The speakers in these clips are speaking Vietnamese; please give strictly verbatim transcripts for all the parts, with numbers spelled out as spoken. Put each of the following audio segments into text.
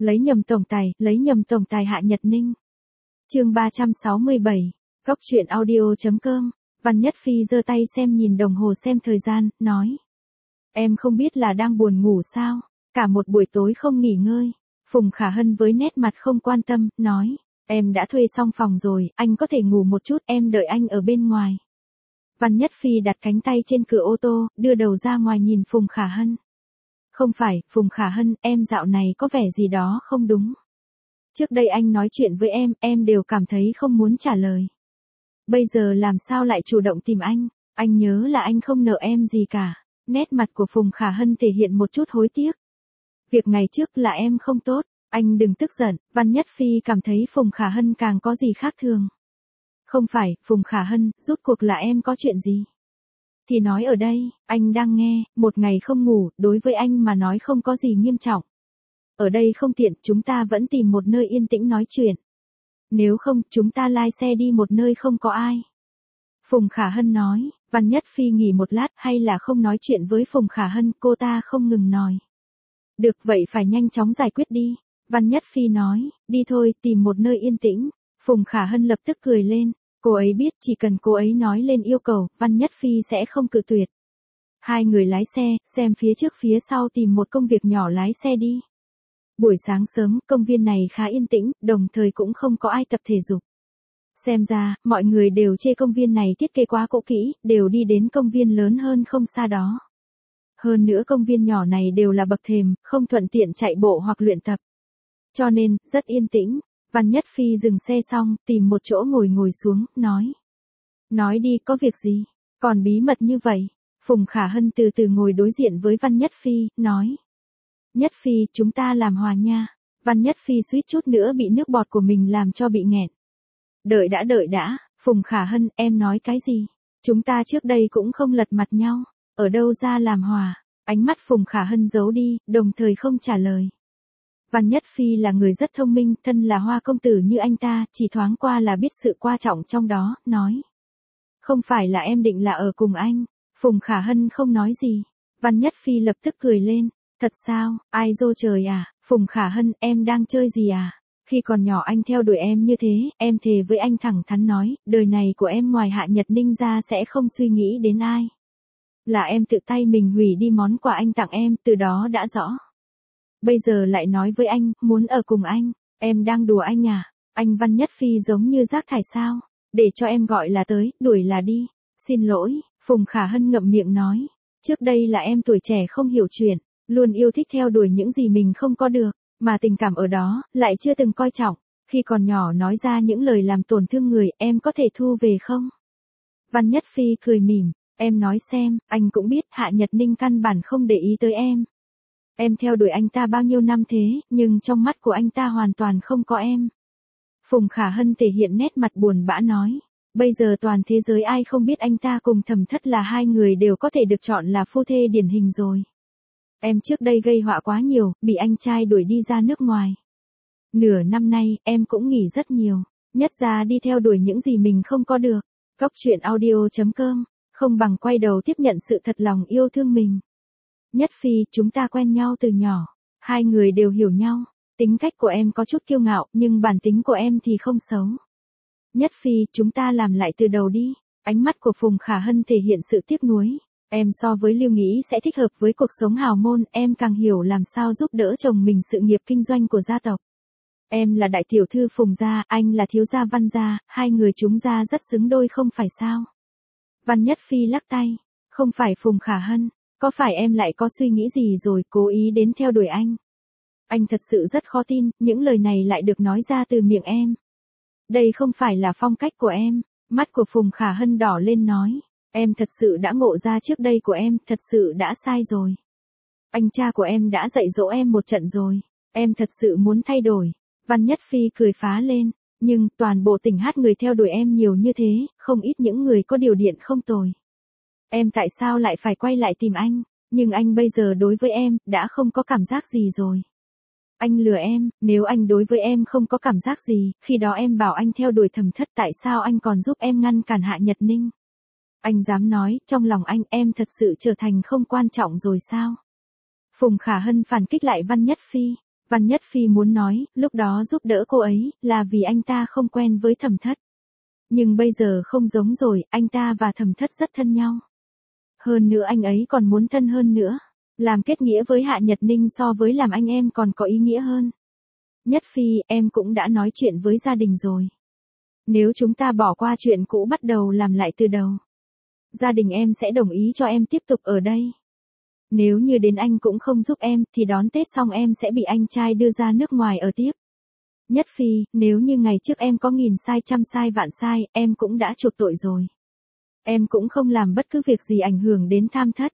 Lấy nhầm tổng tài, lấy nhầm tổng tài Hạ Nhật Ninh. Chương ba trăm sáu mươi bảy, Góc truyện audio chấm com. Văn Nhất Phi giơ tay xem nhìn đồng hồ xem thời gian, nói: "Em không biết là đang buồn ngủ sao, cả một buổi tối không nghỉ ngơi." Phùng Khả Hân với nét mặt không quan tâm, nói: "Em đã thuê xong phòng rồi, anh có thể ngủ một chút, em đợi anh ở bên ngoài." Văn Nhất Phi đặt cánh tay trên cửa ô tô, đưa đầu ra ngoài nhìn Phùng Khả Hân. "Không phải, Phùng Khả Hân, em dạo này có vẻ gì đó không đúng. Trước đây anh nói chuyện với em, em đều cảm thấy không muốn trả lời. Bây giờ làm sao lại chủ động tìm anh, anh nhớ là anh không nợ em gì cả." Nét mặt của Phùng Khả Hân thể hiện một chút hối tiếc. "Việc ngày trước là em không tốt, anh đừng tức giận." Văn Nhất Phi cảm thấy Phùng Khả Hân càng có gì khác thường. "Không phải, Phùng Khả Hân, rốt cuộc là em có chuyện gì? Thì nói ở đây, anh đang nghe." Một ngày không ngủ, đối với anh mà nói không có gì nghiêm trọng. "Ở đây không tiện, chúng ta vẫn tìm một nơi yên tĩnh nói chuyện. Nếu không, chúng ta lai xe đi một nơi không có ai." Phùng Khả Hân nói. Văn Nhất Phi nghỉ một lát, hay là không nói chuyện với Phùng Khả Hân, cô ta không ngừng nói: "Được vậy phải nhanh chóng giải quyết đi." Văn Nhất Phi nói: "Đi thôi, tìm một nơi yên tĩnh." Phùng Khả Hân lập tức cười lên. Cô ấy biết chỉ cần cô ấy nói lên yêu cầu, Văn Nhất Phi sẽ không cự tuyệt. Hai người lái xe, xem phía trước phía sau tìm một công việc nhỏ lái xe đi. Buổi sáng sớm, công viên này khá yên tĩnh, đồng thời cũng không có ai tập thể dục. Xem ra, mọi người đều chê công viên này thiết kế quá cũ kỹ, đều đi đến công viên lớn hơn không xa đó. Hơn nữa công viên nhỏ này đều là bậc thềm, không thuận tiện chạy bộ hoặc luyện tập. Cho nên, rất yên tĩnh. Văn Nhất Phi dừng xe xong, tìm một chỗ ngồi ngồi xuống, nói: "Nói đi, có việc gì? Còn bí mật như vậy?" Phùng Khả Hân từ từ ngồi đối diện với Văn Nhất Phi, nói: "Nhất Phi, chúng ta làm hòa nha." Văn Nhất Phi suýt chút nữa bị nước bọt của mình làm cho bị nghẹn. "Đợi đã đợi đã, Phùng Khả Hân, em nói cái gì? Chúng ta trước đây cũng không lật mặt nhau, ở đâu ra làm hòa?" Ánh mắt Phùng Khả Hân giấu đi, đồng thời không trả lời. Văn Nhất Phi là người rất thông minh, thân là Hoa công tử như anh ta, chỉ thoáng qua là biết sự quan trọng trong đó, nói: "Không phải là em định là ở cùng anh." Phùng Khả Hân không nói gì. Văn Nhất Phi lập tức cười lên. "Thật sao, ai dô trời à, Phùng Khả Hân, em đang chơi gì à? Khi còn nhỏ anh theo đuổi em như thế, em thề với anh thẳng thắn nói, đời này của em ngoài Hạ Nhật Ninh ra sẽ không suy nghĩ đến ai. Là em tự tay mình hủy đi món quà anh tặng em, từ đó đã rõ. Bây giờ lại nói với anh, muốn ở cùng anh, em đang đùa anh à?" Anh Văn Nhất Phi giống như rác thải sao? "Để cho em gọi là tới, đuổi là đi." "Xin lỗi." Phùng Khả Hân ngậm miệng nói. "Trước đây là em tuổi trẻ không hiểu chuyện, luôn yêu thích theo đuổi những gì mình không có được, mà tình cảm ở đó, lại chưa từng coi trọng. Khi còn nhỏ nói ra những lời làm tổn thương người, em có thể thu về không?" Văn Nhất Phi cười mỉm. "Em nói xem, anh cũng biết Hạ Nhật Ninh căn bản không để ý tới em. Em theo đuổi anh ta bao nhiêu năm thế, nhưng trong mắt của anh ta hoàn toàn không có em." Phùng Khả Hân thể hiện nét mặt buồn bã nói: "Bây giờ toàn thế giới ai không biết anh ta cùng Thẩm Thất là hai người đều có thể được chọn là phu thê điển hình rồi. Em trước đây gây họa quá nhiều, bị anh trai đuổi đi ra nước ngoài. Nửa năm nay, em cũng nghỉ rất nhiều, nhất ra đi theo đuổi những gì mình không có được." Góc truyện audio chấm com, không bằng quay đầu tiếp nhận sự thật lòng yêu thương mình. "Nhất Phi, chúng ta quen nhau từ nhỏ, hai người đều hiểu nhau. Tính cách của em có chút kiêu ngạo, nhưng bản tính của em thì không xấu. Nhất Phi, chúng ta làm lại từ đầu đi." Ánh mắt của Phùng Khả Hân thể hiện sự tiếc nuối. "Em so với Lưu nghĩ sẽ thích hợp với cuộc sống hào môn, em càng hiểu làm sao giúp đỡ chồng mình sự nghiệp kinh doanh của gia tộc. Em là đại tiểu thư Phùng gia, anh là thiếu gia Văn gia, hai người chúng gia rất xứng đôi không phải sao?" Văn Nhất Phi lắc tay. "Không phải Phùng Khả Hân, có phải em lại có suy nghĩ gì rồi, cố ý đến theo đuổi anh? Anh thật sự rất khó tin, những lời này lại được nói ra từ miệng em. Đây không phải là phong cách của em." Mắt của Phùng Khả Hân đỏ lên nói: "Em thật sự đã ngộ ra trước đây của em, thật sự đã sai rồi. Anh cha của em đã dạy dỗ em một trận rồi, em thật sự muốn thay đổi." Văn Nhất Phi cười phá lên. "Nhưng, toàn bộ tỉnh hát người theo đuổi em nhiều như thế, không ít những người có điều kiện không tồi. Em tại sao lại phải quay lại tìm anh? Nhưng anh bây giờ đối với em, đã không có cảm giác gì rồi. Anh lừa em, nếu anh đối với em không có cảm giác gì, khi đó em bảo anh theo đuổi Thẩm Thất, tại sao anh còn giúp em ngăn cản Hạ Nhật Ninh? Anh dám nói, trong lòng anh em thật sự trở thành không quan trọng rồi sao?" Phùng Khả Hân phản kích lại Văn Nhất Phi. Văn Nhất Phi muốn nói, lúc đó giúp đỡ cô ấy, là vì anh ta không quen với Thẩm Thất. Nhưng bây giờ không giống rồi, anh ta và Thẩm Thất rất thân nhau. Hơn nữa anh ấy còn muốn thân hơn nữa. Làm kết nghĩa với Hạ Nhật Ninh so với làm anh em còn có ý nghĩa hơn. Nhất Phi, em cũng đã nói chuyện với gia đình rồi. Nếu chúng ta bỏ qua chuyện cũ bắt đầu làm lại từ đầu, gia đình em sẽ đồng ý cho em tiếp tục ở đây. Nếu như đến anh cũng không giúp em, thì đón Tết xong em sẽ bị anh trai đưa ra nước ngoài ở tiếp. Nhất Phi, nếu như ngày trước em có nghìn sai trăm sai vạn sai, em cũng đã chuộc tội rồi. Em cũng không làm bất cứ việc gì ảnh hưởng đến Tham Thất.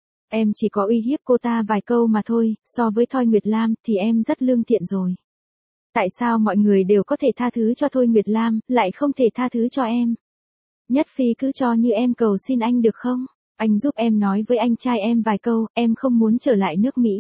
Em chỉ có uy hiếp cô ta vài câu mà thôi, so với Thôi Nguyệt Lam thì em rất lương thiện rồi. Tại sao mọi người đều có thể tha thứ cho Thôi Nguyệt Lam, lại không thể tha thứ cho em? Nhất Phi cứ cho như em cầu xin anh được không? Anh giúp em nói với anh trai em vài câu, em không muốn trở lại nước Mỹ.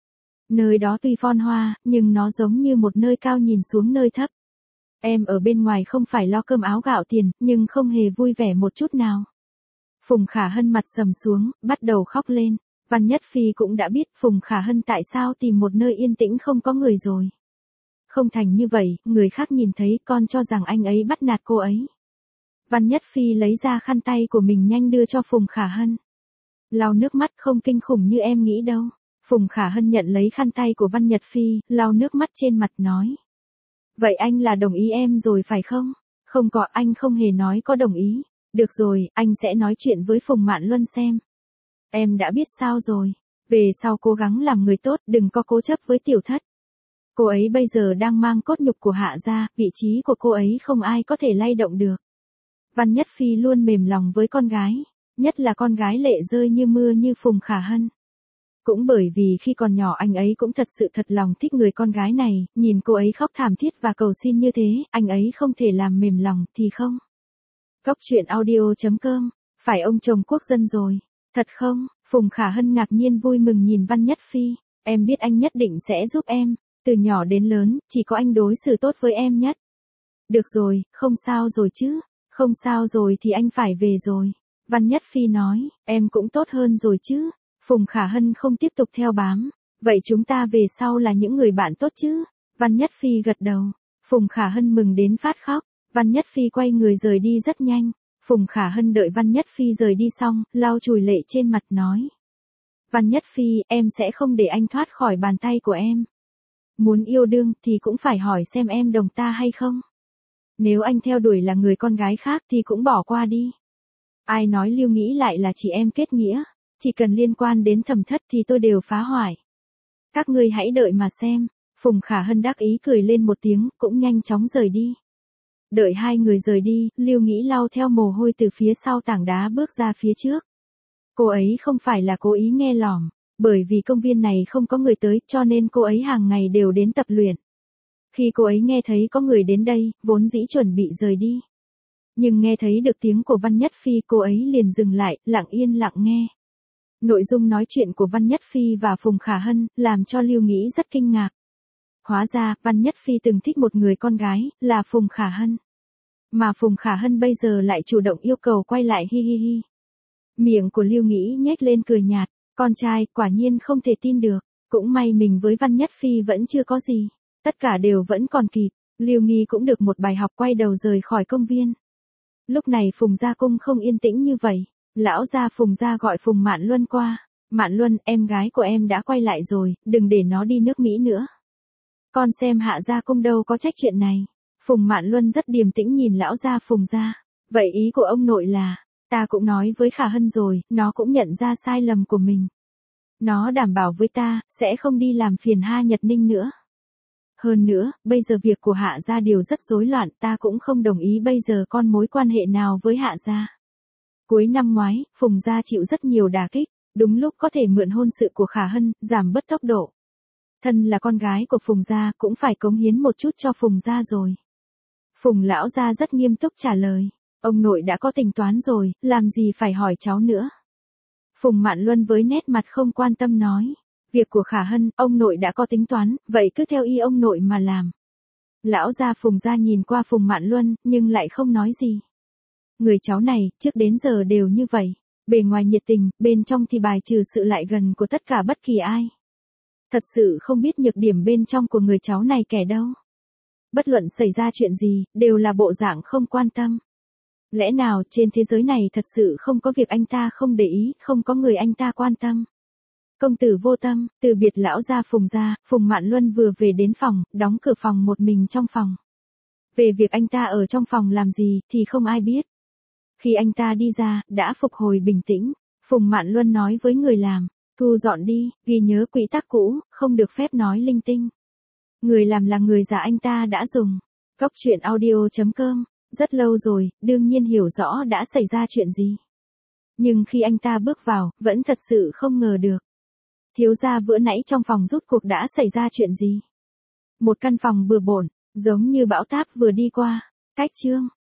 Nơi đó tuy phồn hoa, nhưng nó giống như một nơi cao nhìn xuống nơi thấp. Em ở bên ngoài không phải lo cơm áo gạo tiền, nhưng không hề vui vẻ một chút nào. Phùng Khả Hân mặt sầm xuống, bắt đầu khóc lên. Văn Nhất Phi cũng đã biết Phùng Khả Hân tại sao tìm một nơi yên tĩnh không có người rồi. Không thành như vậy, người khác nhìn thấy con cho rằng anh ấy bắt nạt cô ấy. Văn Nhất Phi lấy ra khăn tay của mình nhanh đưa cho Phùng Khả Hân. Lau nước mắt không kinh khủng như em nghĩ đâu. Phùng Khả Hân nhận lấy khăn tay của Văn Nhật Phi, lau nước mắt trên mặt nói. Vậy anh là đồng ý em rồi phải không? Không có, anh không hề nói có đồng ý. Được rồi, anh sẽ nói chuyện với Phùng Mạn Luân xem. Em đã biết sao rồi. Về sau cố gắng làm người tốt, đừng có cố chấp với Tiểu Thất. Cô ấy bây giờ đang mang cốt nhục của Hạ gia, vị trí của cô ấy không ai có thể lay động được. Văn Nhất Phi luôn mềm lòng với con gái, nhất là con gái lệ rơi như mưa như Phùng Khả Hân. Cũng bởi vì khi còn nhỏ anh ấy cũng thật sự thật lòng thích người con gái này, nhìn cô ấy khóc thảm thiết và cầu xin như thế, anh ấy không thể làm mềm lòng thì không. Góc truyện audio chấm com, phải ông chồng quốc dân rồi, thật không? Phùng Khả Hân ngạc nhiên vui mừng nhìn Văn Nhất Phi, em biết anh nhất định sẽ giúp em, từ nhỏ đến lớn, chỉ có anh đối xử tốt với em nhất. Được rồi, không sao rồi chứ, không sao rồi thì anh phải về rồi. Văn Nhất Phi nói, em cũng tốt hơn rồi chứ. Phùng Khả Hân không tiếp tục theo bám. Vậy chúng ta về sau là những người bạn tốt chứ? Văn Nhất Phi gật đầu. Phùng Khả Hân mừng đến phát khóc. Văn Nhất Phi quay người rời đi rất nhanh. Phùng Khả Hân đợi Văn Nhất Phi rời đi xong, lau chùi lệ trên mặt nói. Văn Nhất Phi, em sẽ không để anh thoát khỏi bàn tay của em. Muốn yêu đương thì cũng phải hỏi xem em đồng ta hay không. Nếu anh theo đuổi là người con gái khác thì cũng bỏ qua đi. Ai nói Lưu Nghĩ lại là chị em kết nghĩa. Chỉ cần liên quan đến Thẩm Thất thì tôi đều phá hoại. Các ngươi hãy đợi mà xem. Phùng Khả Hân đắc ý cười lên một tiếng, cũng nhanh chóng rời đi. Đợi hai người rời đi, Lưu Nghĩ lau theo mồ hôi từ phía sau tảng đá bước ra phía trước. Cô ấy không phải là cố ý nghe lỏm, bởi vì công viên này không có người tới cho nên cô ấy hàng ngày đều đến tập luyện. Khi cô ấy nghe thấy có người đến đây, vốn dĩ chuẩn bị rời đi. Nhưng nghe thấy được tiếng của Văn Nhất Phi cô ấy liền dừng lại, lặng yên lặng nghe. Nội dung nói chuyện của Văn Nhất Phi và Phùng Khả Hân, làm cho Lưu Nghĩ rất kinh ngạc. Hóa ra, Văn Nhất Phi từng thích một người con gái, là Phùng Khả Hân. Mà Phùng Khả Hân bây giờ lại chủ động yêu cầu quay lại hi hi hi. Miệng của Lưu Nghĩ nhếch lên cười nhạt, con trai, quả nhiên không thể tin được. Cũng may mình với Văn Nhất Phi vẫn chưa có gì. Tất cả đều vẫn còn kịp, Lưu Nghi cũng được một bài học quay đầu rời khỏi công viên. Lúc này Phùng gia cung không yên tĩnh như vậy. Lão gia Phùng gia gọi Phùng Mạn Luân qua. Mạn Luân, em gái của em đã quay lại rồi, đừng để nó đi nước Mỹ nữa. Con xem Hạ gia cung đâu có trách chuyện này. Phùng Mạn Luân rất điềm tĩnh nhìn lão gia Phùng gia. Vậy ý của ông nội là, ta cũng nói với Khả Hân rồi, nó cũng nhận ra sai lầm của mình. Nó đảm bảo với ta, sẽ không đi làm phiền Ha Nhật Ninh nữa. Hơn nữa, bây giờ việc của Hạ gia đều rất rối loạn, ta cũng không đồng ý bây giờ con mối quan hệ nào với Hạ gia. Cuối năm ngoái, Phùng gia chịu rất nhiều đả kích, đúng lúc có thể mượn hôn sự của Khả Hân, giảm bớt tốc độ. Thân là con gái của Phùng gia cũng phải cống hiến một chút cho Phùng gia rồi. Phùng lão gia rất nghiêm túc trả lời, ông nội đã có tính toán rồi, làm gì phải hỏi cháu nữa. Phùng Mạn Luân với nét mặt không quan tâm nói. Việc của Khả Hân, ông nội đã có tính toán, vậy cứ theo ý ông nội mà làm. Lão gia Phùng gia nhìn qua Phùng Mạn Luân, nhưng lại không nói gì. Người cháu này, trước đến giờ đều như vậy. Bề ngoài nhiệt tình, bên trong thì bài trừ sự lại gần của tất cả bất kỳ ai. Thật sự không biết nhược điểm bên trong của người cháu này kẻ đâu. Bất luận xảy ra chuyện gì, đều là bộ dạng không quan tâm. Lẽ nào trên thế giới này thật sự không có việc anh ta không để ý, không có người anh ta quan tâm. Công tử vô tâm, từ biệt lão gia Phùng gia, Phùng Mạn Luân vừa về đến phòng, đóng cửa phòng một mình trong phòng. Về việc anh ta ở trong phòng làm gì thì không ai biết. Khi anh ta đi ra, đã phục hồi bình tĩnh, Phùng Mạn Luân nói với người làm, thu dọn đi, ghi nhớ quy tắc cũ, không được phép nói linh tinh. Người làm là người già anh ta đã dùng. Cốc truyện audio chấm com, rất lâu rồi, đương nhiên hiểu rõ đã xảy ra chuyện gì. Nhưng khi anh ta bước vào, vẫn thật sự không ngờ được. Thiếu gia vừa nãy trong phòng rút cuộc đã xảy ra chuyện gì? Một căn phòng bừa bộn, giống như bão táp vừa đi qua. Cách chương